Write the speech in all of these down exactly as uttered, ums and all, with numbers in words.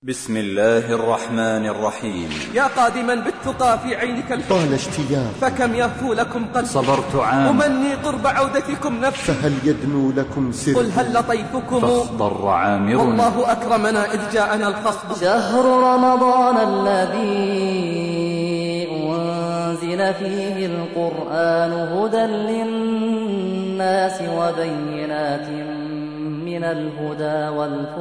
بسم الله الرحمن الرحيم. يا قادما بالتقى في عينك الحب طال اشتياق فكم يهفو لكم قلب. صبرت عام أمني قرب عودتكم نفسي فهل يدنو لكم سر. قل هل لطيفكم فاخضر عامر والله أكرمنا إذ جاءنا الخصب. شهر رمضان الذي أنزل فيه القرآن هدى للناس وبينات من الهدى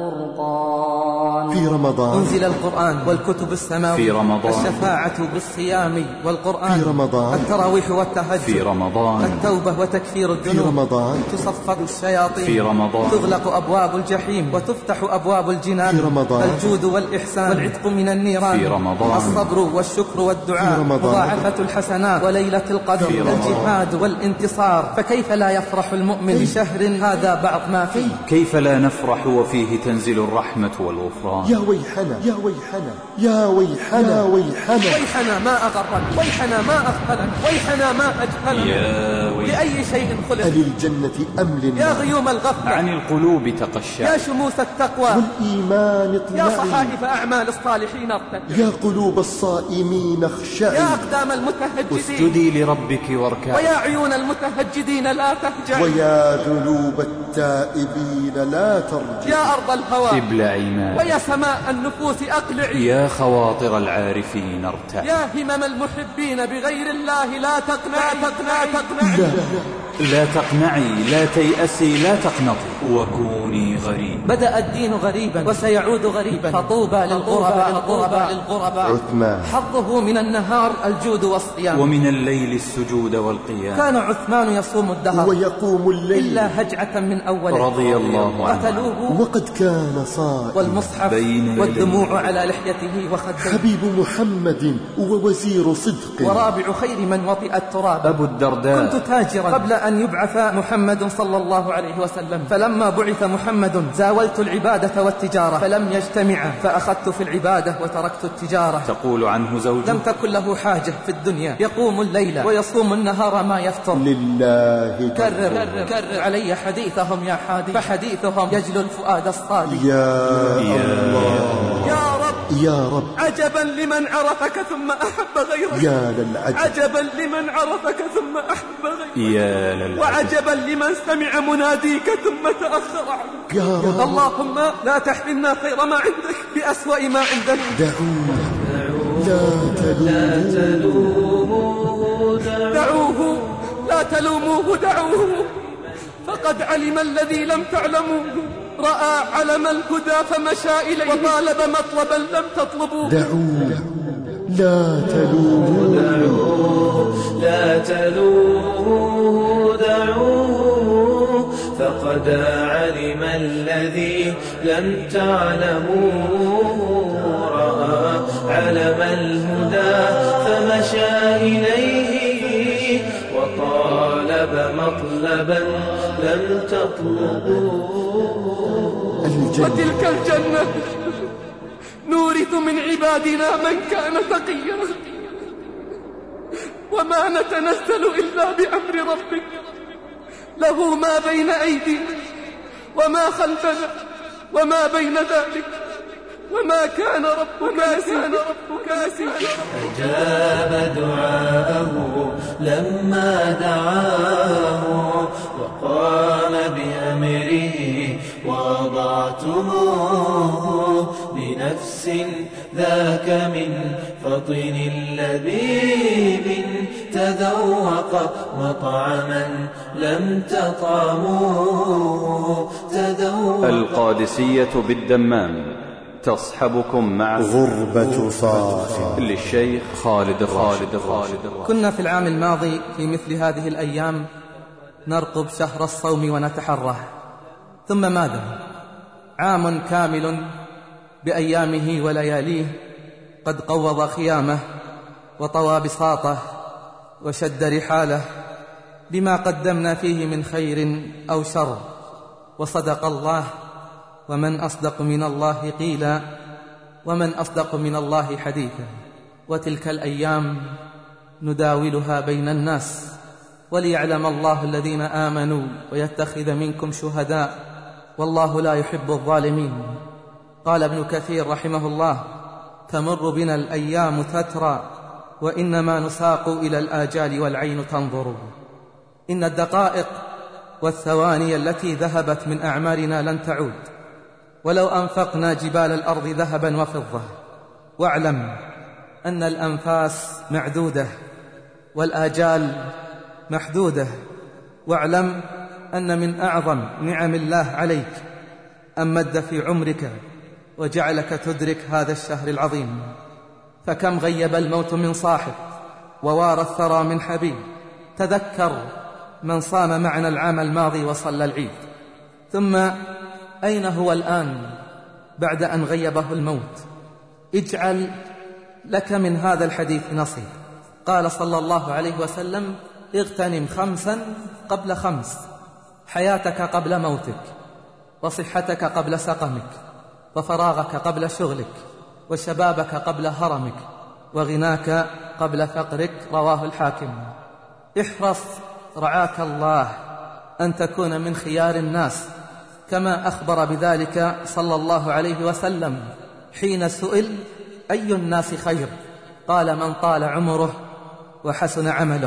والفرقان. في رمضان أنزل القرآن والكتب السماوية في رمضان الشفاعة بالصيام والقرآن في رمضان التراويح والتهجد في رمضان التوبة وتكفير في الذنوب رمضان تصفد الشياطين في رمضان تغلق أبواب الجحيم وتفتح أبواب الجنان في رمضان الجود والإحسان والعتق من النيران في رمضان الصبر والشكر والدعاء في رمضان مضاعفة الحسنات وليلة القدر في رمضان الجهاد والانتصار. فكيف لا يفرح المؤمن بشهر هذا بعض ما فيه؟ كيف لا نفرح وفيه تنزل الرحمة والغفران؟ يا ويحنا يا ويحنا يا ويحنا يا ويحنا ويحنا ما أغرك ويحنا ما أغفلك ويحنا ما أجهلك. يا ويح لأي شيء خلق أللجنة أم يا للنار غيوم الغفلة عن القلوب تقشع يا شموس التقوى والإيمان يا اطلعي صحائف أعمال الصالحين ارتجع يا قلوب الصائمين اخشعي يا أقدام المتهجدين اسجدي لربك واركعي ويا عيون المتهجدين لا تهجعي ويا ذنوب التائبين لا ترجعي يا أرض الهوى ابلعي ماء ويا سماء النفوس أقلعي يا خواطر العارفين ارتعي يا همم المحبين بغير الله لا تقنعي لا تقنعي لا لا تقنعي لا تيأسي لا تقنطي وكوني غريب. بدأ الدين غريبا وسيعود غريبا فطوبى للغرباء الغرباء للغرباء. عثمان حظه من النهار الجود والصيام ومن الليل السجود والقيام. كان عثمان يصوم الدهر ويقوم الليل إلا هجعة من أوله رضي الله عنه قتلوه وقد كان صائما والمصحف بين والدموع على لحيته وخديه حبيب محمد ووزير صدق ورابع خير من وطئ التراب أبو الدرداء. كنت تاجرا قبل أن يبعث محمد صلى الله عليه وسلم فلما بعث محمد زاولت العبادة والتجارة فلم يجتمعا فأخذت في العبادة وتركت التجارة. تقول عنه زوجه لم تكن له حاجة في الدنيا يقوم الليل ويصوم النهار ما يفطر. لله كرر كرر علي حديثهم يا حادي فحديثهم يجلو الفؤاد الصادق. يا الله يا رب يا رب عجبا لمن عرفك ثم أحب غيرك. يا للعجب عجبا لمن عرفك ثم أحب غيرك. يا للعجب وعجبا لمن سمع مناديك ثم تأخر عنك. يا رب اللهم لا تحرمنا خير ما عندك بأسوأ ما عندنا. دعوه لا تلوموه دعوه لا تلوموه دعوه فقد علم الذي لم تعلموه. رأى علم الهدى فمشى إليه وطالب مطلبا لم تطلبوه. دعوه لا تلوموه لا تلوموه دعوه فقد علم الذي لم تعلموه. رأى علم الهدى فمشى إليه وطالب مطلبا لم تطلبوه. وتلك الجنة نورث من عبادنا من كان تقيا وما نتنزل إلا بأمر ربك له ما بين أيدينا وما خلفنا وما بين ذلك وما كان ربك نسيا. أجاب دعاءه لما دعاه وقام بأمره ووضعته بنفس ذاك من فطن اللبيب تذوق مطعما لم تطعموه. تذوق القادسية بالدمام تصحبكم مع غربة صافي للشيخ خالد الراشد. كنا في العام الماضي في مثل هذه الأيام نرقب شهر الصوم ونتحره ثم ماذا؟ عام كامل بأيامه ولياليه قد قوض خيامه وطوى بساطه وشد رحاله بما قدمنا فيه من خير أو شر. وصدق الله ومن أصدق من الله قيلا ومن أصدق من الله حديثا. وتلك الأيام نداولها بين الناس وليعلم الله الذين آمنوا ويتخذ منكم شهداء والله لا يحب الظالمين. قال ابن كثير رحمه الله: تمر بنا الأيام تترى وإنما نساق إلى الآجال والعين تنظر. إن الدقائق والثواني التي ذهبت من أعمارنا لن تعود ولو أنفقنا جبال الأرض ذهبا وفضة. واعلم أن الأنفاس معدودة والآجال محدودة. واعلم أن من أعظم نعم الله عليك أن مد في عمرك وجعلك تدرك هذا الشهر العظيم. فكم غيب الموت من صاحب ووارى الثرى من حبيب. تذكر من صام معنا العام الماضي وصلى العيد. ثم أين هو الآن بعد أن غيبه الموت؟ اجعل لك من هذا الحديث نصيب. قال صلى الله عليه وسلم: اغتنم خمسا قبل خمس: حياتك قبل موتك، وصحتك قبل سقمك، وفراغك قبل شغلك، وشبابك قبل هرمك، وغناك قبل فقرك. رواه الحاكم. احرص رعاك الله أن تكون من خيار الناس، كما أخبر بذلك صلى الله عليه وسلم حين سئل: أي الناس خير؟ قال: من طال عمره وحسن عمله.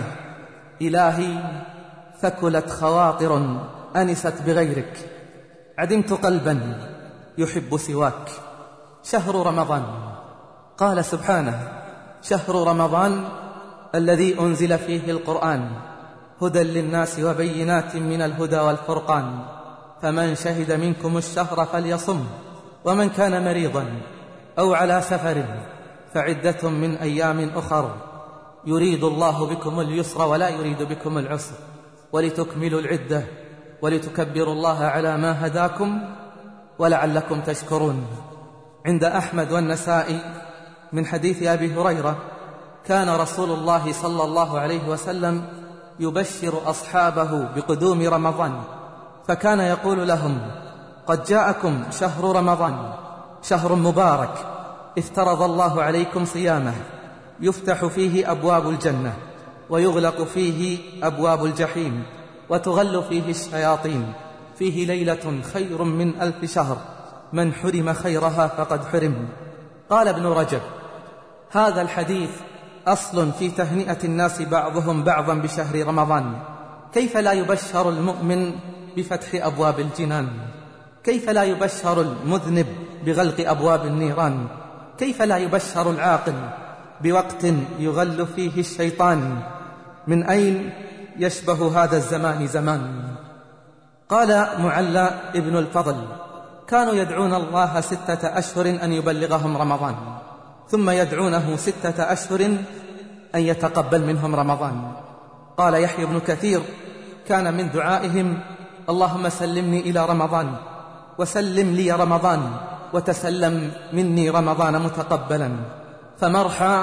إلهي، ثكلت خواطر أنست بغيرك، عدمت قلبا يحب سواك. شهر رمضان، قال سبحانه: شهر رمضان الذي أنزل فيه القرآن هدى للناس وبينات من الهدى والفرقان، فمن شهد منكم الشهر فليصم، ومن كان مريضا أو على سفر فعدة من أيام أخر، يريد الله بكم اليسر ولا يريد بكم العسر، ولتكملوا العدة ولتكبروا الله على ما هداكم ولعلكم تشكرون. عند أحمد والنسائي من حديث أبي هريرة: كان رسول الله صلى الله عليه وسلم يبشر أصحابه بقدوم رمضان، فكان يقول لهم: قد جاءكم شهر رمضان، شهر مبارك افترض الله عليكم صيامه، يفتح فيه أبواب الجنة ويغلق فيه أبواب الجحيم وتغل فيه الشياطين، فيه ليلة خير من ألف شهر، من حرم خيرها فقد حرم. قال ابن رجب: هذا الحديث أصل في تهنئة الناس بعضهم بعضا بشهر رمضان. كيف لا يبشر المؤمن بفتح أبواب الجنان؟ كيف لا يبشر المذنب بغلق أبواب النيران؟ كيف لا يبشر العاقل بوقت يغل فيه الشيطان؟ من أين يشبه هذا الزمان زمان؟ قال معلى ابن الفضل: كانوا يدعون الله ستة أشهر أن يبلغهم رمضان، ثم يدعونه ستة أشهر أن يتقبل منهم رمضان. قال يحيى بن كثير: كان من دعائهم: اللهم سلمني إلى رمضان، وسلم لي رمضان، وتسلم مني رمضان متقبلا. فمرحى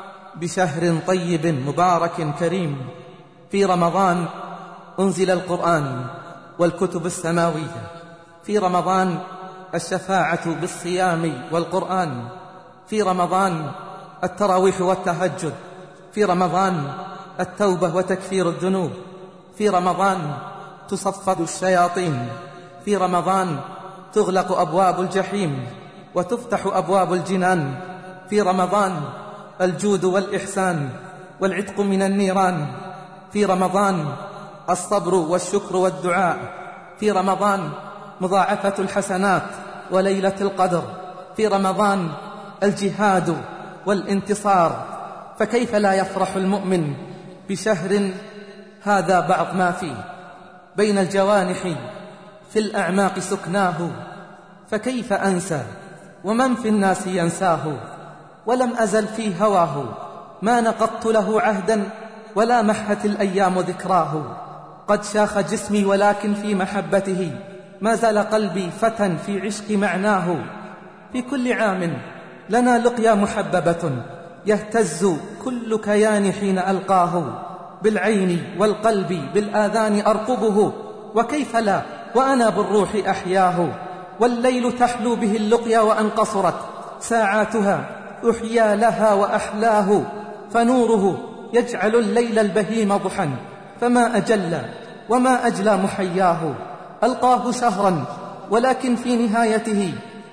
بشهر طيب مبارك كريم. في رمضان أنزل القرآن والكتب السماوية، في رمضان الشفاعة بالصيام والقرآن، في رمضان التراويح والتهجد، في رمضان التوبة وتكفير الذنوب، في رمضان تصفد الشياطين، في رمضان تغلق أبواب الجحيم وتفتح أبواب الجنان، في رمضان الجود والإحسان والعتق من النيران، في رمضان الصبر والشكر والدعاء، في رمضان مضاعفة الحسنات وليلة القدر، في رمضان الجهاد والانتصار. فكيف لا يفرح المؤمن بشهر هذا بعض ما فيه؟ بين الجوانح في الأعماق سكناه، فكيف أنسى ومن في الناس ينساه؟ ولم أزل في هواه، ما نقضت له عهدا ولا محت الأيام ذكراه. قد شاخ جسمي ولكن في محبته، ما زال قلبي فتى في عشق معناه. في كل عام لنا لقيا محببة، يهتز كل كيان حين ألقاه، بالعين والقلب بالآذان أرقبه، وكيف لا وأنا بالروح أحياه. والليل تحلو به اللقيا وأن قصرت ساعاتها، أحيا لها وأحلاه، فنوره يجعل الليل البهيم ضحى، فما أجل وما أجلى محياه. ألقاه شهرا ولكن في نهايته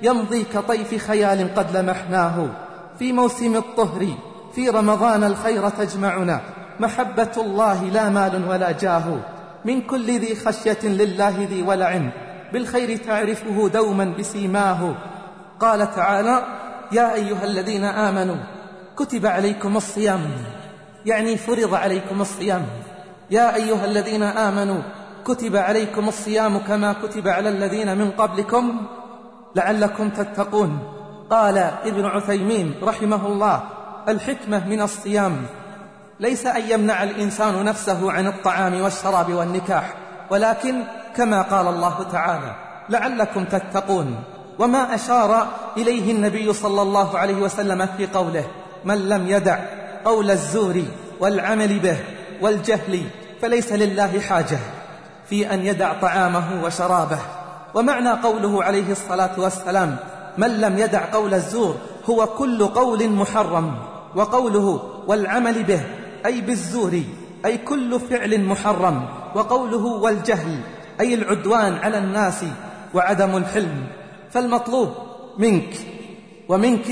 يمضي كطيف خيال قد لمحناه. في موسم الطهر في رمضان الخير تجمعنا، محبة الله لا مال ولا جاه. من كل ذي خشية لله ذي ولع، بالخير تعرفه دوما بسيماه. قال تعالى: يا أيها الذين آمنوا كتب عليكم الصيام، يعني فرض عليكم الصيام. يا أيها الذين آمنوا كتب عليكم الصيام كما كتب على الذين من قبلكم لعلكم تتقون. قال ابن عثيمين رحمه الله: الحكمة من الصيام ليس أن يمنع الإنسان نفسه عن الطعام والشراب والنكاح، ولكن كما قال الله تعالى: لعلكم تتقون. وما أشار إليه النبي صلى الله عليه وسلم في قوله: من لم يدع قول الزور والعمل به والجهل فليس لله حاجة في أن يدع طعامه وشرابه. ومعنى قوله عليه الصلاة والسلام: من لم يدع قول الزور هو كل قول محرم، وقوله والعمل به أي بالزور أي كل فعل محرم، وقوله والجهل أي العدوان على الناس وعدم الحلم. فالمطلوب منك ومنك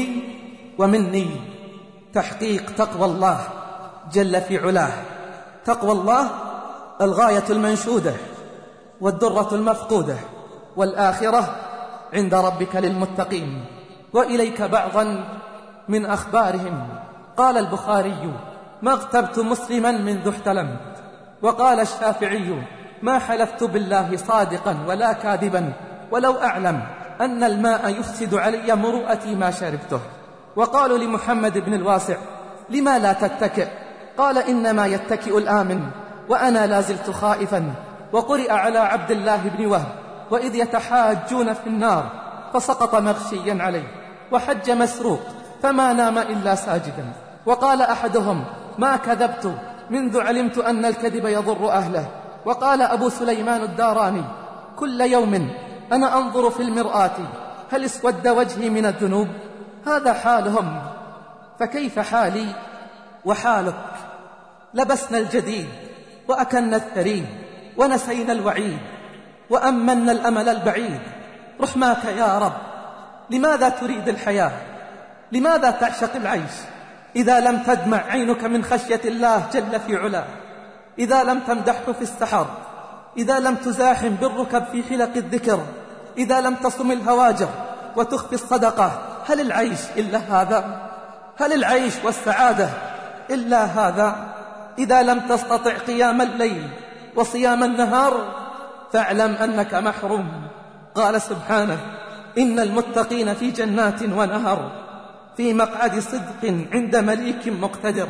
ومني تحقيق تقوى الله جل في علاه. تقوى الله الغاية المنشودة والدرة المفقودة، والآخرة عند ربك للمتقين. وإليك بعضا من أخبارهم. قال البخاري: ما اغتبت مسلما منذ احتلمت. وقال الشافعي: ما حلفت بالله صادقا ولا كاذبا ولو أعلم أن الماء يفسد علي مروءتي ما شربته. وقالوا لمحمد بن الواسع: لما لا تتكئ؟ قال: إنما يتكئ الآمن، وأنا لازلت خائفا. وقرئ على عبد الله بن وهب: وإذ يتحاجون في النار فسقط مغشيا عليه. وحج مسروق فما نام إلا ساجدا. وقال أحدهم: ما كذبت منذ علمت أن الكذب يضر أهله. وقال أبو سليمان الداراني: كل يوم أنا أنظر في المرآة هل اسود وجهي من الذنوب؟ هذا حالهم، فكيف حالي وحالك؟ لبسنا الجديد وأكلنا الثريد ونسينا الوعيد وأمنا الأمل البعيد. رحماك يا رب، لماذا تريد الحياة؟ لماذا تعشق العيش إذا لم تدمع عينك من خشية الله جل في علاه؟ إذا لم تمدحه في السحر، إذا لم تزاحم بالركب في حلق الذكر، إذا لم تصم الهواجر وتخفي الصدقة، هل العيش إلا هذا؟ هل العيش والسعادة إلا هذا؟ إذا لم تستطع قيام الليل وصيام النهار فاعلم أنك محروم. قال سبحانه: إن المتقين في جنات ونهر في مقعد صدق عند مليك مقتدر.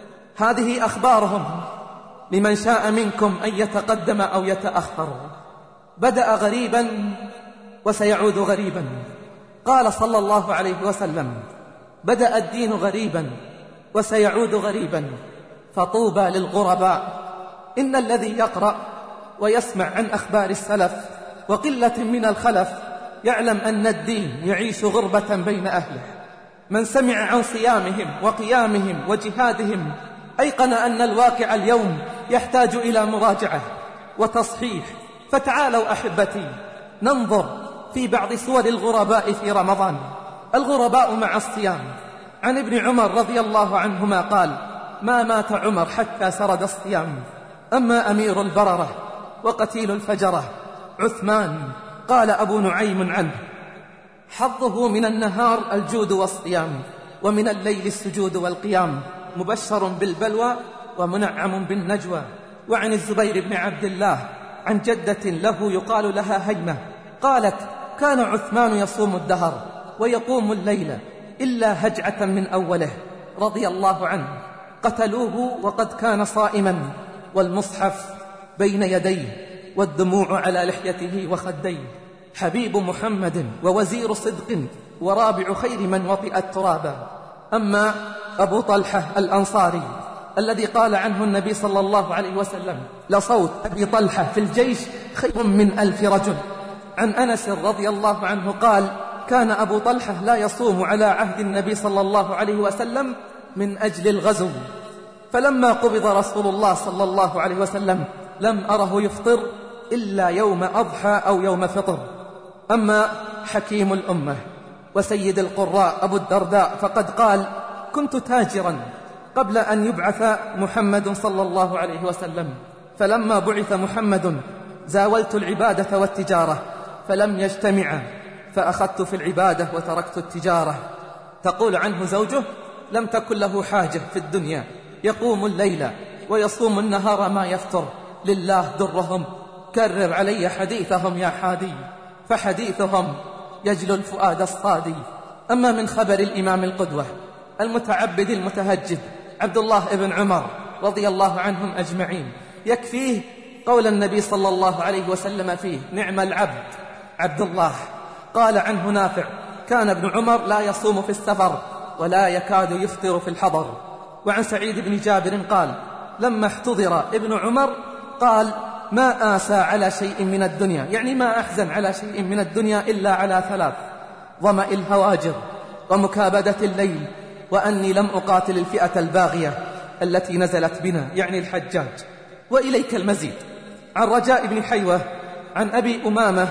هذه أخبارهم لمن شاء منكم أن يتقدم أو يتأخر. بدأ غريبا وسيعود غريبا. قال صلى الله عليه وسلم: بدأ الدين غريبا وسيعود غريبا، فطوبى للغرباء. إن الذي يقرأ ويسمع عن أخبار السلف وقلة من الخلف يعلم أن الدين يعيش غربة بين أهله. من سمع عن صيامهم وقيامهم وجهادهم أيقن أن الواقع اليوم يحتاج إلى مراجعة وتصحيح. فتعالوا أحبتي ننظر في بعض صور الغرباء في رمضان. الغرباء مع الصيام. عن ابن عمر رضي الله عنهما قال: ما مات عمر حتى سرد الصيام. أما أمير البررة وقتيل الفجرة عثمان، قال أبو نعيم عنه: حظه من النهار الجود والصيام، ومن الليل السجود والقيام، مبشر بالبلوى ومنعم بالنجوى. وعن الزبير بن عبد الله عن جدة له يقال لها هيمة قالت: كان عثمان يصوم الدهر ويقوم الليل إلا هجعة من أوله رضي الله عنه. قتلوه وقد كان صائما، والمصحف بين يديه والدموع على لحيته وخديه. حبيب محمد ووزير صدق ورابع خير من وطئ الترابا. أما أبو طلحة الأنصاري الذي قال عنه النبي صلى الله عليه وسلم: لصوت أبي طلحة في الجيش خير من ألف رجل. عن أنس رضي الله عنه قال: كان أبو طلحة لا يصوم على عهد النبي صلى الله عليه وسلم من أجل الغزو، فلما قبض رسول الله صلى الله عليه وسلم لم أره يفطر إلا يوم أضحى أو يوم فطر. أما حكيم الأمة وسيد القراء أبو الدرداء، فقد قال: كنت تاجرا قبل أن يبعث محمد صلى الله عليه وسلم، فلما بعث محمد زاولت العبادة والتجارة فلم يجتمعا، فأخذت في العبادة وتركت التجارة. تقول عنه زوجه: لم تكن له حاجة في الدنيا، يقوم الليل ويصوم النهار ما يفتر، لله درهم، كرر علي حديثهم يا حادي، فحديثهم يجلو الفؤاد الصادي. أما من خبر الإمام القدوة المتعبد المتهجد عبد الله بن عمر رضي الله عنهم أجمعين، يكفيه قول النبي صلى الله عليه وسلم فيه: نعم العبد عبد الله. قال عنه نافع: كان ابن عمر لا يصوم في السفر ولا يكاد يفطر في الحضر. وعن سعيد بن جابر قال: لما احتضر ابن عمر قال: ما آسى على شيء من الدنيا، يعني ما أحزن على شيء من الدنيا إلا على ثلاث: ظمأ الهواجر، ومكابدة الليل، وأني لم أقاتل الفئة الباغية التي نزلت بنا، يعني الحجاج. وإليك المزيد. عن رجاء بن حيوة عن أبي أمامة: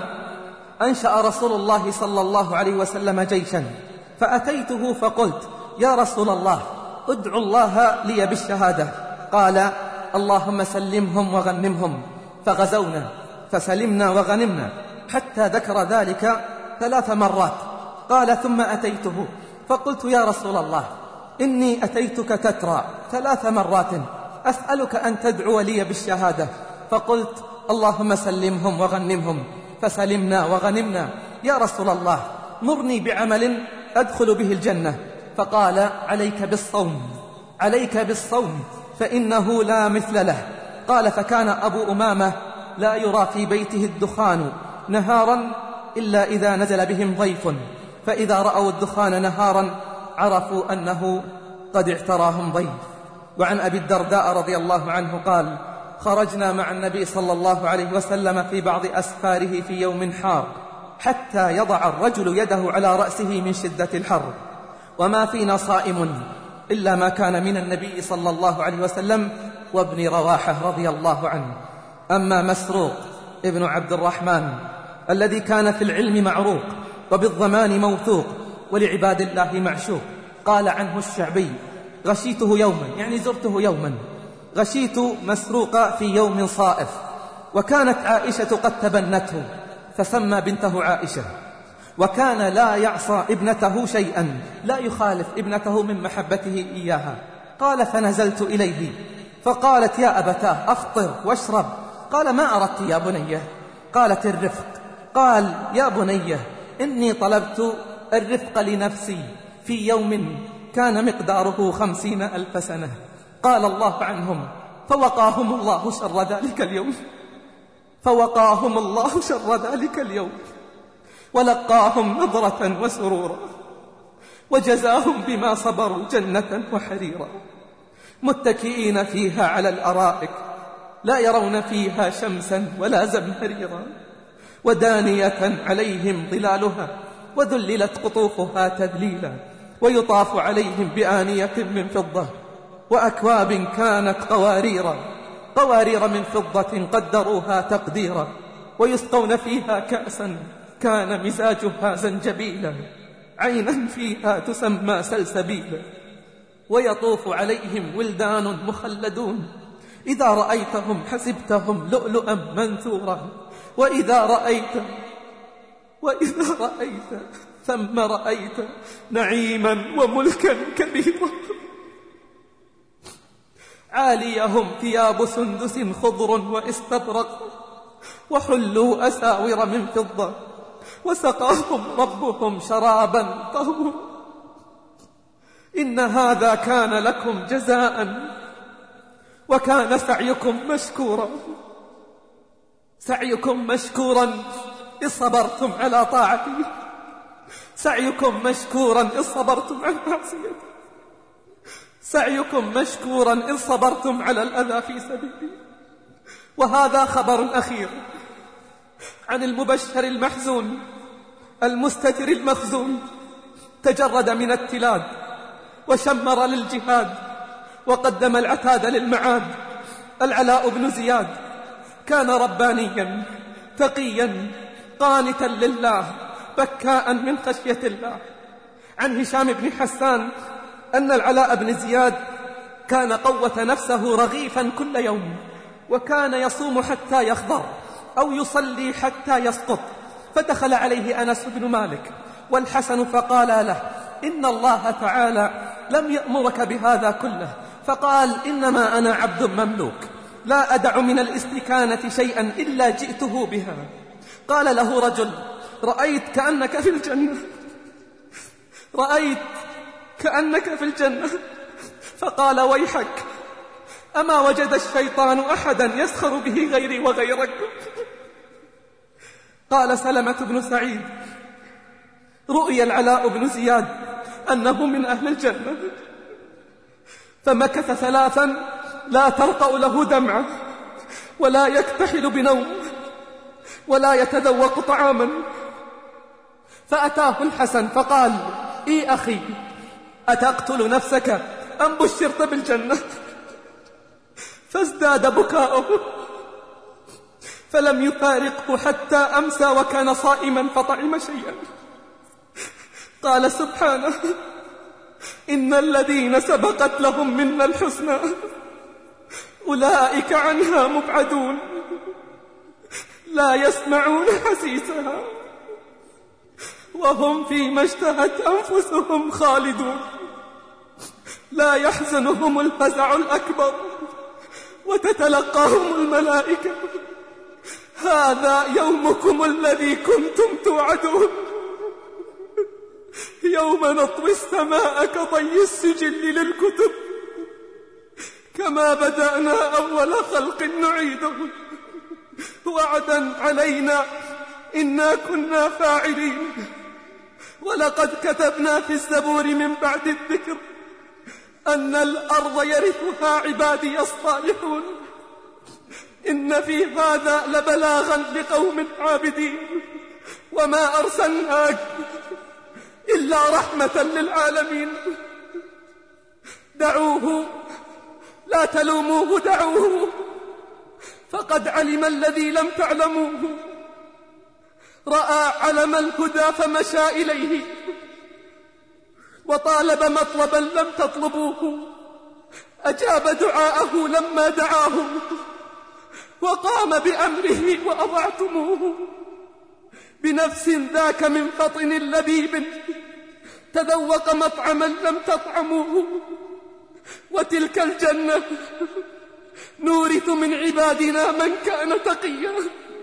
أنشأ رسول الله صلى الله عليه وسلم جيشا، فأتيته فقلت: يا رسول الله، ادعو الله لي بالشهادة. قال: اللهم سلمهم وغنمهم. فغزونا فسلمنا وغنمنا، حتى ذكر ذلك ثلاث مرات. قال: ثم أتيته فقلت: يا رسول الله، إني أتيتك تترى ثلاث مرات أسألك أن تدعو لي بالشهادة، فقلت: اللهم سلمهم وغنمهم. فسلمنا وغنمنا. يا رسول الله، مرني بعمل أدخل به الجنة. فقال: عليك بالصوم، عليك بالصوم، فإنه لا مثل له. قال: فكان أبو أمامة لا يرى في بيته الدخان نهارا إلا إذا نزل بهم ضيف، فإذا رأوا الدخان نهارا عرفوا أنه قد اعتراهم ضيف. وعن أبي الدرداء رضي الله عنه قال: خرجنا مع النبي صلى الله عليه وسلم في بعض أسفاره في يوم حار، حتى يضع الرجل يده على رأسه من شدة الحر، وما فينا صائم إلا ما كان من النبي صلى الله عليه وسلم وابن رواحة رضي الله عنه. أما مسروق ابن عبد الرحمن الذي كان في العلم معروق وبالضمان موثوق ولعباد الله معشوق، قال عنه الشعبي: غشيته يوما، يعني زرته يوما، غشيت مسروق في يوم صائف، وكانت عائشة قد تبنته فسمى بنته عائشة، وكان لا يعصى ابنته شيئا، لا يخالف ابنته من محبته إياها. قال: فنزلت إليه فقالت: يا أبتاه، أفطر واشرب. قال: ما أردت يا بنية؟ قالت: الرفق. قال: يا بنية، إني طلبت الرفق لنفسي في يوم كان مقداره خمسين ألف سنة. قال الله عنهم: فوقاهم الله شر ذلك اليوم، فوقاهم الله شر ذلك اليوم، ولقاهم نظرة وسرورا، وجزاهم بما صبروا جنة وحريرا، متكئين فيها على الأرائك، لا يرون فيها شمسا ولا زمهريرا، ودانية عليهم ظلالها، وذللت قطوفها تذليلا، ويطاف عليهم بآنية من فضة، وأكواب كانت قواريرا، قوارير من فضة قدروها تقديرا، ويسقون فيها كأسا كان مزاجها زنجبيلا، عينا فيها تسمى سلسبيلا، ويطوف عليهم ولدان مخلدون، إذا رأيتهم حسبتهم لؤلؤا منثورا، وإذا رأيت وإذا رأيت ثم رأيت نعيما وملكا كبيرا. عاليهم ثياب سندس خضر واستبرق، وحلوا أساور من فضة، وسقاهم ربهم شرابا طهورا. إن هذا كان لكم جزاء، وكان سعيكم مشكورا، سعيكم مشكورا إذ صبرتم على طاعتي، سعيكم مشكورا إذ صبرتم على معصيتي، سعيكم مشكورا إذ صبرتم على الأذى في سبيلي. وهذا خبر أخير عن المبشر المحزون المستتر المخزون، تجرد من التلاد وشمر للجهاد، وقدم العتاد للمعاد. العلاء بن زياد كان ربانيا تقيا قانتا لله، بكاء من خشية الله، عن هشام بن حسان أن العلاء بن زياد كان قوة نفسه رغيفا كل يوم، وكان يصوم حتى يخضر أو يصلي حتى يسقط. فدخل عليه أنس بن مالك والحسن فقال له: إن الله تعالى لم يأمرك بهذا كله. فقال: إنما أنا عبد مملوك لا أدع من الاستكانة شيئا إلا جئته بها. قال له رجل: رأيت كأنك في الجنة، رأيت كأنك في الجنة. فقال: ويحك، أما وجد الشيطان أحدا يسخر به غيري وغيرك؟ قال سلمة بن سعيد: رؤي العلاء بن زياد أنه من أهل الجنة، فمكث ثلاثا لا ترقأ له دمعة، ولا يكتحل بنوم، ولا يتذوق طعاما. فأتاه الحسن فقال: إي أخي، أتقتل نفسك أم بشرت بالجنة؟ فازداد بكاؤه، فلم يفارقه حتى أمسى وكان صائما فطعم شيئا. قال سبحانه: إن الذين سبقت لهم منا الحسنى أولئك عنها مبعدون، لا يسمعون حسيسها وهم فيما اشتهت أنفسهم خالدون، لا يحزنهم الفزع الأكبر وتتلقاهم الملائكة: هذا يومكم الذي كنتم توعدون، يوم نطوي السماء كطي السجل للكتب، كما بدأنا أول خلق نعيده، وعدا علينا إنا كنا فاعلين. ولقد كتبنا في الزبور من بعد الذكر أن الأرض يرثها عبادي الصالحون، إن في هذا لبلاغا لقوم عابدين، وما أرسلناك إلا رحمة للعالمين. دعوه، لا تلوموه، دعوه، فقد علم الذي لم تعلموه، رأى علم الهدى فمشى إليه، وطالب مطلبا لم تطلبوه، أجاب دعاءه لما دعاه، وقام بأمره وأضعتموه. بنفس ذاك من فطن لبيب تذوق مطعما لم تطعموه، وتلك الجنة نورث من عبادنا من كان تقيا،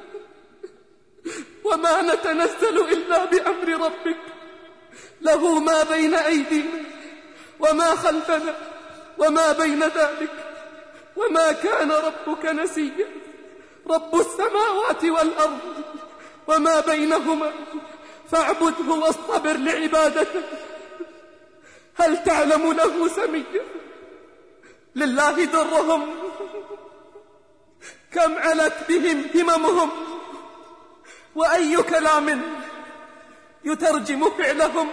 وما نتنزل إلا بأمر ربك، له ما بين أيدينا وما خلفنا وما بين ذلك، وما كان ربك نسيا. رب السماوات والأرض وما بينهما فاعبده واصطبر لعبادته، هل تعلم له سميا؟ لله درهم، كم علت بهم هممهم، وأي كلام يترجم فعلهم.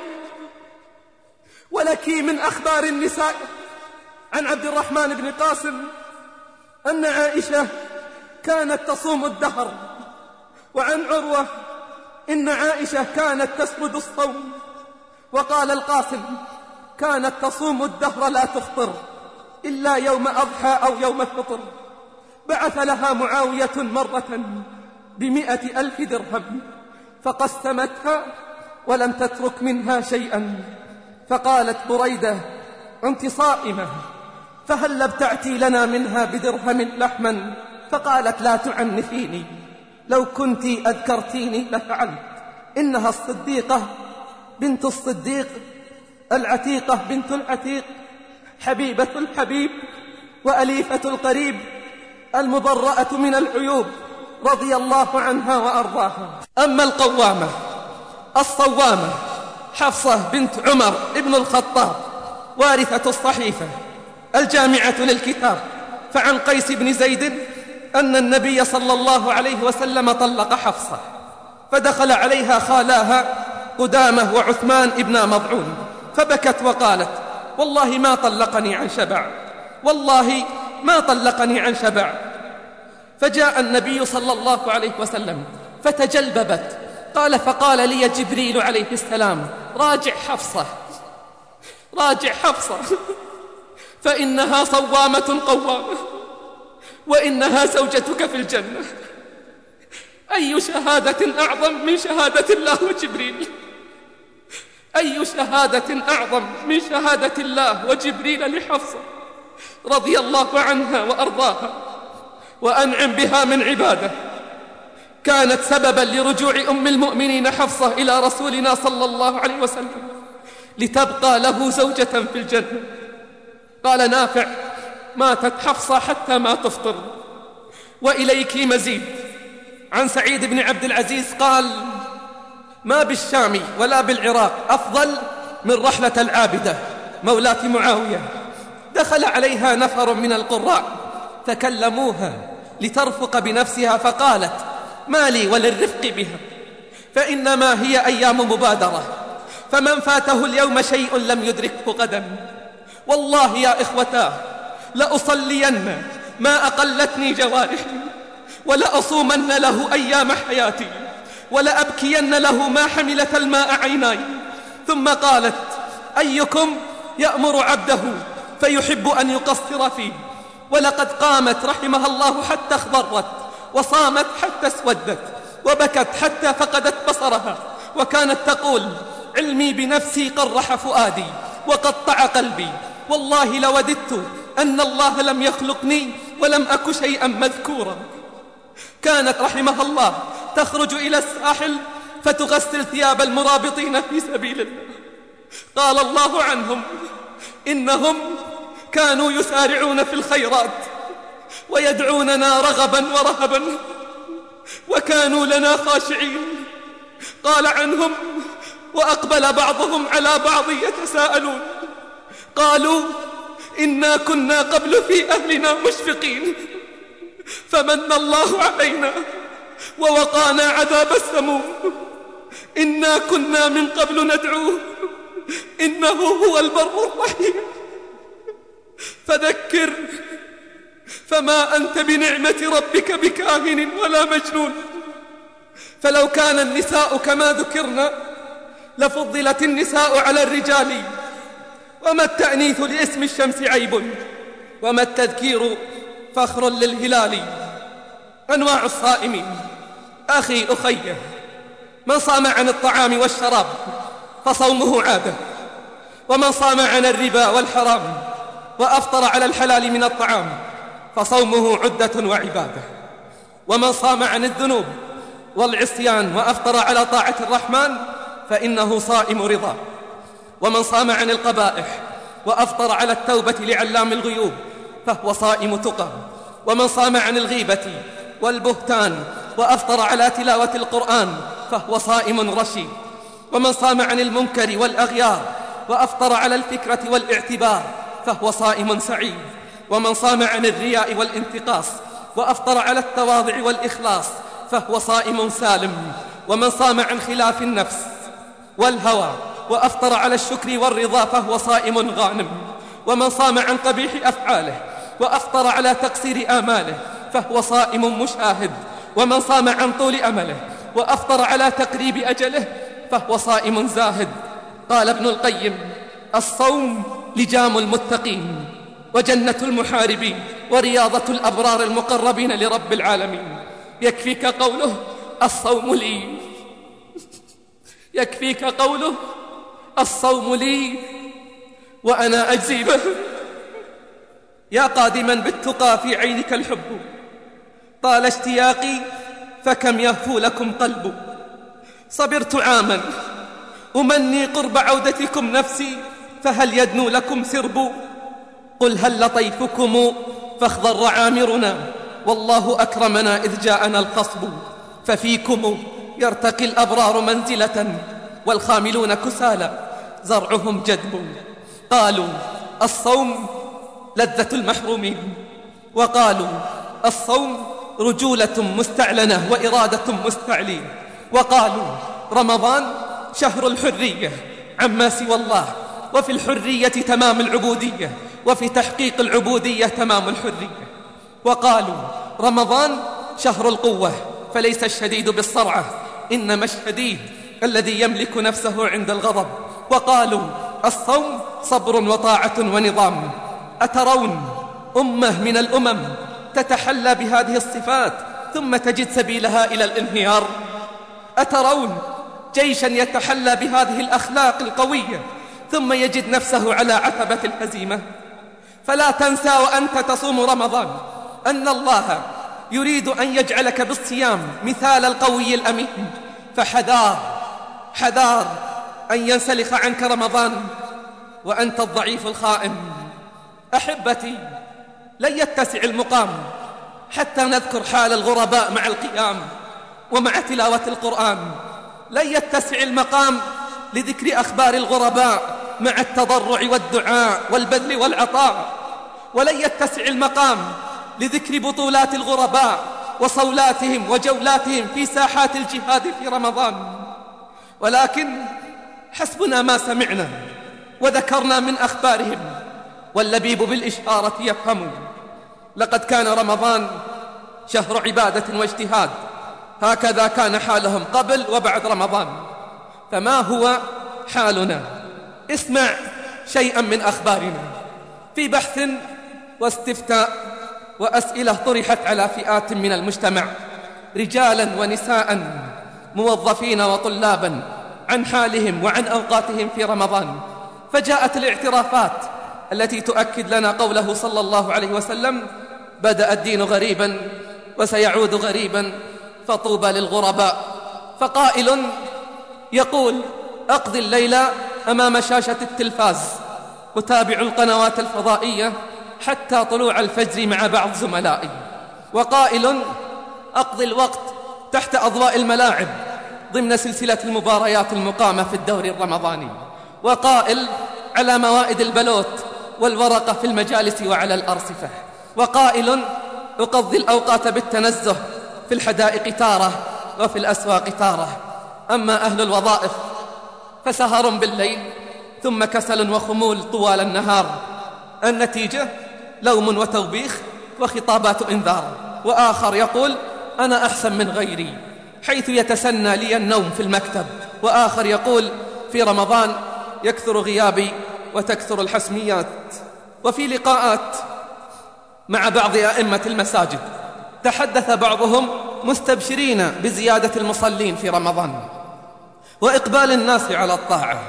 ولك من أخبار النساء عن عبد الرحمن بن قاسم أن عائشة كانت تصوم الدهر، وعن عروة إن عائشة كانت تسرد الصوم، وقال القاسم كانت تصوم الدهر لا تفطر إلا يوم أضحى أو يوم الفطر. بعث لها معاوية مرة بمئة ألف درهم فقسمتها ولم تترك منها شيئا، فقالت بريدة: أنت صائمة، فهل ابتعتي لنا منها بدرهم لحما؟ فقالت: لا تعنفيني، لو كنت أذكرتيني لفعلت. إنها الصديقة بنت الصديق، العتيقة بنت العتيق، حبيبة الحبيب وأليفة القريب، المبرأة من العيوب، رضي الله عنها وأرضاها. أما القوامة الصوامة حفصة بنت عمر ابن الخطاب، وارثة الصحيفة الجامعة للكتاب، فعن قيس بن زيد أن النبي صلى الله عليه وسلم طلق حفصة، فدخل عليها خالاها قدامة وعثمان ابن مضعون، فبكت وقالت: والله ما طلقني عن شبع، والله ما طلقني عن شبع. فجاء النبي صلى الله عليه وسلم فتجلببت. قال: فقال لي جبريل عليه السلام: راجع حفصة راجع حفصة فإنها صوامة قوامة وإنها زوجتك في الجنة. أي شهادة أعظم من شهادة الله وجبريل؟ أي شهادة أعظم من شهادة الله وجبريل لحفصة رضي الله عنها وأرضاها وأنعم بها من عباده، كانت سببا لرجوع أم المؤمنين حفصة إلى رسولنا صلى الله عليه وسلم لتبقى له زوجة في الجنة. قال نافع: ماتت حفصة حتى ما تفطر. وإليك مزيد عن سعيد بن عبد العزيز قال: ما بالشام ولا بالعراق أفضل من رحلة العابدة مولاة معاوية. دخل عليها نفر من القراء فكلموها لترفق بنفسها فقالت: ما لي وللرفق بها، فإنما هي أيام مبادرة، فمن فاته اليوم شيء لم يدركه غدا. والله يا إخوتاه لأصلين ما أقلتني جوارحي، ولأصومن له أيام حياتي، ولأبكين له ما حملت الماء عيناي. ثم قالت: أيكم يأمر عبده فيحب أن يقصر فيه؟ ولقد قامت رحمها الله حتى اخضرت، وصامت حتى اسودت، وبكت حتى فقدت بصرها، وكانت تقول: علمي بنفسي قرح فؤادي وقطع قلبي، والله لوددت أن الله لم يخلقني ولم أك شيئا مذكورا. كانت رحمها الله تخرج إلى الساحل فتغسل ثياب المرابطين في سبيل الله. قال الله عنهم: إنهم كانوا يسارعون في الخيرات ويدعوننا رغبا ورهبا وكانوا لنا خاشعين. قال عنهم: وأقبل بعضهم على بعض يتساءلون، قالوا: إنا كنا قبل في أهلنا مشفقين، فمن الله علينا ووقانا عذاب السموم، إنا كنا من قبل ندعوه إنه هو البر الرحيم. فذكر فما أنت بنعمة ربك بكاهن ولا مجنون. فلو كان النساء كما ذكرنا لفضلت النساء على الرجال. وما التأنيث لاسم الشمس عيب، وما التذكير فخر للهلال. أنواع الصائمين. أخي أخي، من صام عن الطعام والشراب فصومه عادة، ومن صام عن الربا والحرام وأفطر على الحلال من الطعام فصومه عدة وعبادة، ومن صام عن الذنوب والعصيان وأفطر على طاعة الرحمن فإنه صائم رضا، ومن صام عن القبائح وأفطر على التوبة لعلام الغيوب فهو صائم تقى، ومن صام عن الغيبة والبهتان وأفطر على تلاوة القرآن فهو صائم رشيد، ومن صام عن المنكر والأغيار وأفطر على الفكرة والاعتبار فهو صائم سعيد، ومن صام عن الرياء والانتقاص وأفطر على التواضع والإخلاص فهو صائم سالم، ومن صام عن خلاف النفس والهوى وأفطر على الشكر والرضا فهو صائم غانم، ومن صام عن قبيح أفعاله وأفطر على تقصير آماله فهو صائم مشاهد، ومن صام عن طول أمله وأفطر على تقريب أجله فهو صائم زاهد. قال ابن القيم: الصوم لجام المتقين وجنة المحاربين ورياضة الأبرار المقربين لرب العالمين. يكفيك قوله: الصوم لي. يكفيك قوله: الصوم لي وأنا أجزي به. يا قادما بالتقى في عينك الحب، طال اشتياقي فكم يهفو لكم قلب. صبرت عاما أمني قرب عودتكم نفسي، فهل يدنو لكم سرب؟ قل هل لطيفكم فاخضر عامرنا، والله أكرمنا إذ جاءنا الخصب. ففيكم يرتقي الأبرار منزلة، والخاملون كسالى زرعهم جدب. قالوا: الصوم لذة المحرومين، وقالوا: الصوم رجولة مستعلنة وإرادة مستعلين، وقالوا: رمضان شهر الحرية عما سوى الله، وفي الحرية تمام العبودية، وفي تحقيق العبودية تمام الحرية. وقالوا: رمضان شهر القوة، فليس الشديد بالصرعة، إنما الشديد الذي يملك نفسه عند الغضب. وقالوا: الصوم صبر وطاعة ونظام. أترون أمة من الأمم تتحلى بهذه الصفات ثم تجد سبيلها إلى الانهيار؟ أترون جيشا يتحلى بهذه الأخلاق القوية ثم يجد نفسه على عتبة الهزيمة؟ فلا تنسى وأنت تصوم رمضان أن الله يريد أن يجعلك بالصيام مثال القوي الأمين، فحذار حذار أن ينسلخ عنك رمضان وأنت الضعيف الخائن. أحبتي، لن يتسع المقام حتى نذكر حال الغرباء مع القيام ومع تلاوة القرآن، لن يتسع المقام لذكر أخبار الغرباء مع التضرع والدعاء والبذل والعطاء، ولن يتسع المقام لذكر بطولات الغرباء وصولاتهم وجولاتهم في ساحات الجهاد في رمضان. ولكن حسبنا ما سمعنا وذكرنا من أخبارهم، واللبيب بالإشارة يفهم. لقد كان رمضان شهر عبادة واجتهاد، هكذا كان حالهم قبل وبعد رمضان. فما هو حالنا؟ اسمع شيئا من أخبارنا. في بحث واستفتاء وأسئلة طرحت على فئات من المجتمع، رجالا ونساء، موظفين وطلابا، عن حالهم وعن أوقاتهم في رمضان، فجاءت الاعترافات التي تؤكد لنا قوله صلى الله عليه وسلم: بدأ الدين غريبا وسيعود غريبا فطوبى للغرباء. فقائل يقول: أقضي الليل أمام شاشة التلفاز أتابع القنوات الفضائية حتى طلوع الفجر مع بعض زملائي. وقائل: أقضي الوقت تحت أضواء الملاعب ضمن سلسلة المباريات المقامة في الدوري الرمضاني. وقائل: على موائد البلوت والورقة في المجالس وعلى الأرصفة. وقائل: أقضي الأوقات بالتنزه في الحدائق تارة وفي الأسواق تارة. أما أهل الوظائف فسهر بالليل ثم كسل وخمول طوال النهار. النتيجة لوم وتوبيخ وخطابات إنذار. وآخر يقول: أنا أحسن من غيري، حيث يتسنى لي النوم في المكتب. وآخر يقول: في رمضان يكثر غيابي وتكثر الحسميات. وفي لقاءات مع بعض أئمة المساجد تحدث بعضهم مستبشرين بزيادة المصلين في رمضان وإقبال الناس على الطاعة،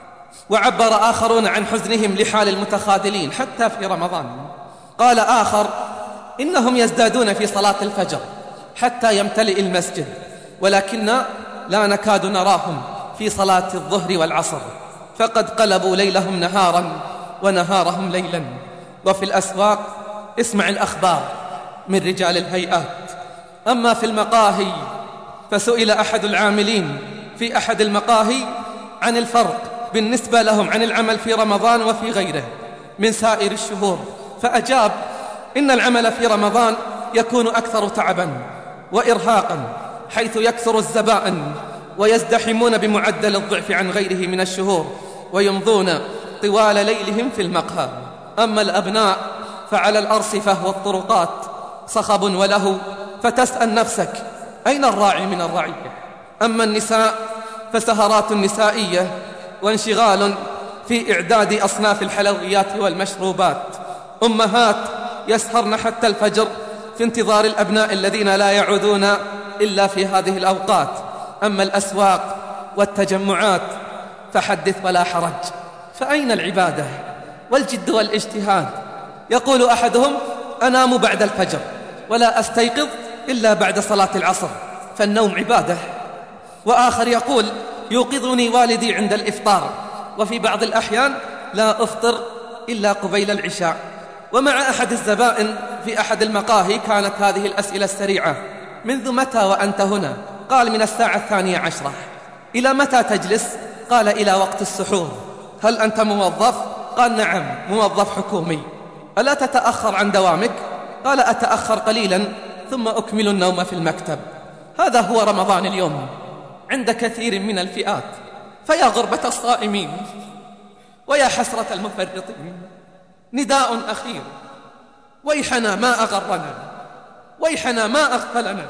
وعبر آخرون عن حزنهم لحال المتخاذلين حتى في رمضان. قال آخر: إنهم يزدادون في صلاة الفجر حتى يمتلئ المسجد، ولكن لا نكاد نراهم في صلاة الظهر والعصر، فقد قلبوا ليلهم نهارا ونهارهم ليلا. وفي الأسواق اسمع الأخبار من رجال الهيئات. أما في المقاهي فسئل أحد العاملين في أحد المقاهي عن الفرق بالنسبة لهم عن العمل في رمضان وفي غيره من سائر الشهور، فأجاب: إن العمل في رمضان يكون أكثر تعبا وإرهاقا، حيث يكثر الزبائن ويزدحمون بمعدل الضعف عن غيره من الشهور، ويمضون طوال ليلهم في المقهى. أما الأبناء فعلى الأرصفة والطرقات صخب وله، فتسأل نفسك: أين الراعي من الرعية؟ أما النساء فسهرات نسائية وانشغال في إعداد أصناف الحلويات والمشروبات. أمهات يسهرن حتى الفجر في انتظار الأبناء الذين لا يعودون إلا في هذه الأوقات. أما الأسواق والتجمعات فحدث ولا حرج. فأين العبادة والجد والاجتهاد؟ يقول أحدهم: أنام بعد الفجر ولا أستيقظ إلا بعد صلاة العصر، فالنوم عبادة. وآخر يقول: يوقظني والدي عند الإفطار، وفي بعض الأحيان لا أفطر إلا قبيل العشاء. ومع أحد الزبائن في أحد المقاهي كانت هذه الأسئلة السريعة: منذ متى وأنت هنا؟ قال: من الساعة الثانية عشرة. إلى متى تجلس؟ قال: إلى وقت السحور. هل أنت موظف؟ قال: نعم، موظف حكومي. ألا تتأخر عن دوامك؟ قال: أتأخر قليلا ثم أكمل النوم في المكتب. هذا هو رمضان اليوم عند كثير من الفئات. فيا غربة الصائمين ويا حسرة المفرطين، نداء أخير: ويحنا ما أغرنا، ويحنا ما أغفلنا،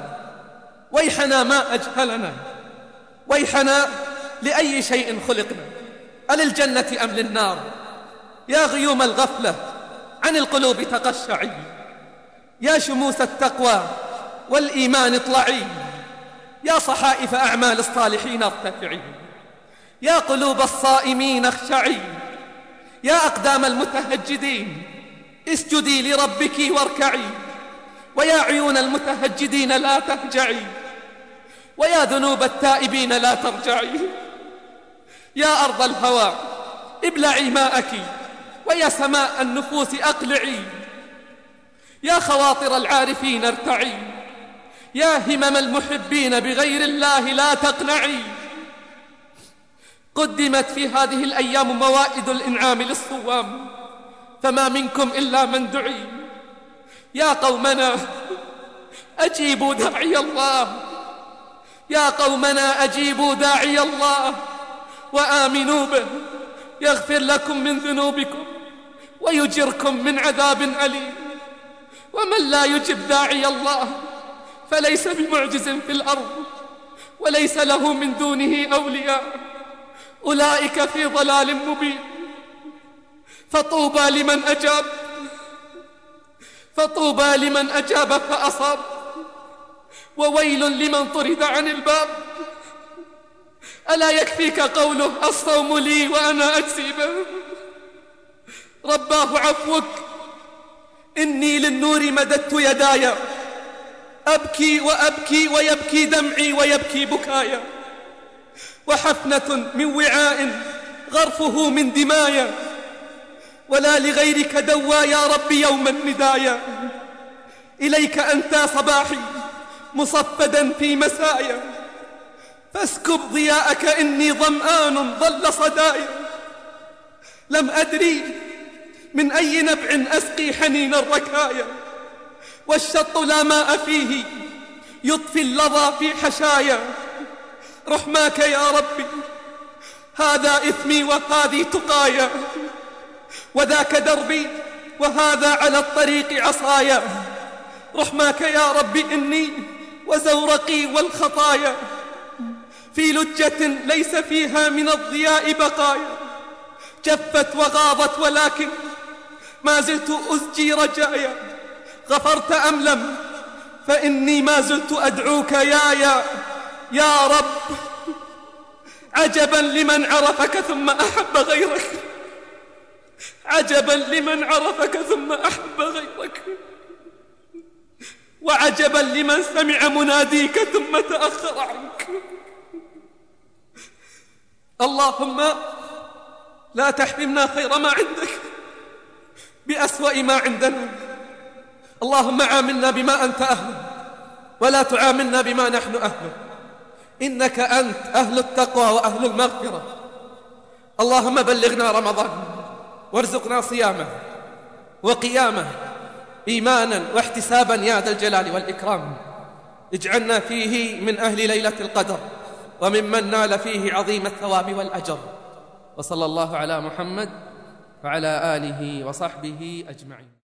ويحنا ما أجهلنا، ويحنا لأي شيء خلقنا. أللجنة أم للنار؟ يا غيوم الغفلة عن القلوب تقشعي، يا شموس التقوى والإيمان اطلعي، يا صحائف أعمال الصالحين ارتفعي، يا قلوب الصائمين اخشعي، يا أقدام المتهجدين اسجدي لربك واركعي، ويا عيون المتهجدين لا تهجعي، ويا ذنوب التائبين لا ترجعي، يا أرض الهوى ابلعي ماءك، ويا سماء النفوس أقلعي، يا خواطر العارفين ارتعي، يا همم المحبين بغير الله لا تقنعي. قدمت في هذه الأيام موائد الإنعام للصوام، فما منكم إلا من دعي. يا قومنا أجيبوا داعي الله، يا قومنا أجيبوا داعي الله وآمنوا به يغفر لكم من ذنوبكم ويجركم من عذاب أليم. ومن لا يجب داعي الله فليس بمعجز في الأرض وليس له من دونه أولياء، أولئك في ضلال مبين. فطوبى لمن أجاب، فطوبى لمن أجاب فأصاب، وويل لمن طرد عن الباب. ألا يكفيك قوله الصوم لي وأنا أجزي به؟ رباه عفوك إني للنور مددت يداي، أبكي وأبكي ويبكي دمعي ويبكي بكايا، وحفنة من وعاء غرفه من دمايا، ولا لغيرك دوى يا رب يوم الندايا. إليك أنت صباحي مصفدا في مسايا، فاسكب ضياءك إني ظمآن ضل صدايا. لم أدري من أي نبع أسقي حنين الركايا، والشط لا ماء فيه يطفي اللظى في حشايا. رحماك يا ربي هذا إثمي وهذه تقايا، وذاك دربي وهذا على الطريق عصايا. رحماك يا ربي إني وزورقي والخطايا في لجة ليس فيها من الضياء بقايا، جفت وغاضت ولكن ما زلت أزجي رجايا. غفرت أم لم فإني ما زلت أدعوك يا يا يا رب. عجبا لمن عرفك ثم أحب غيرك، عجبا لمن عرفك ثم أحب غيرك، وعجبا لمن سمع مناديك ثم تأخر عنك. اللهم لا تحرمنا خير ما عندك بأسوأ ما عندنا. اللهم عاملنا بما أنت أهله ولا تعاملنا بما نحن أهله، إنك أنت أهل التقوى وأهل المغفرة. اللهم بلغنا رمضان وارزقنا صيامه وقيامه إيمانا واحتسابا يا ذا الجلال والإكرام. اجعلنا فيه من أهل ليلة القدر وممن نال فيه عظيم الثواب والأجر. وصلى الله على محمد وعلى آله وصحبه أجمعين.